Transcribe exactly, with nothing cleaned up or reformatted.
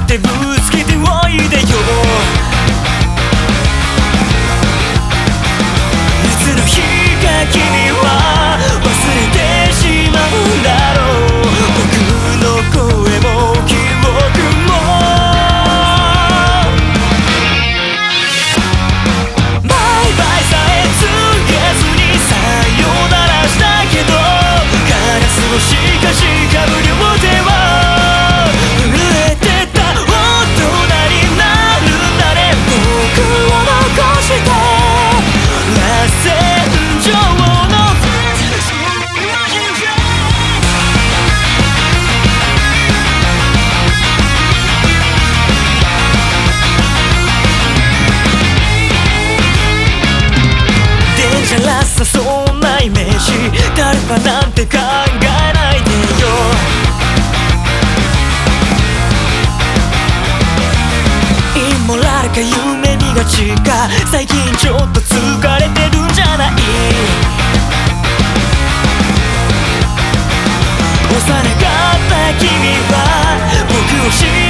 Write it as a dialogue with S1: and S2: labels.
S1: ってぶつけておいでよ。いつの日か君は忘れてしまうんだろう。僕の声も記憶もバイバイさえ告げずにさよならしたけど、ガラスをしかしかぶ両手は震えてた。大人になるんだね。僕を残して螺旋状のデンジャラスさそんなイメージ、誰かなんて考えないでよ。インモラルか夢見がちか、最近ちょっと疲れてるんじゃない。幼かった君は僕を知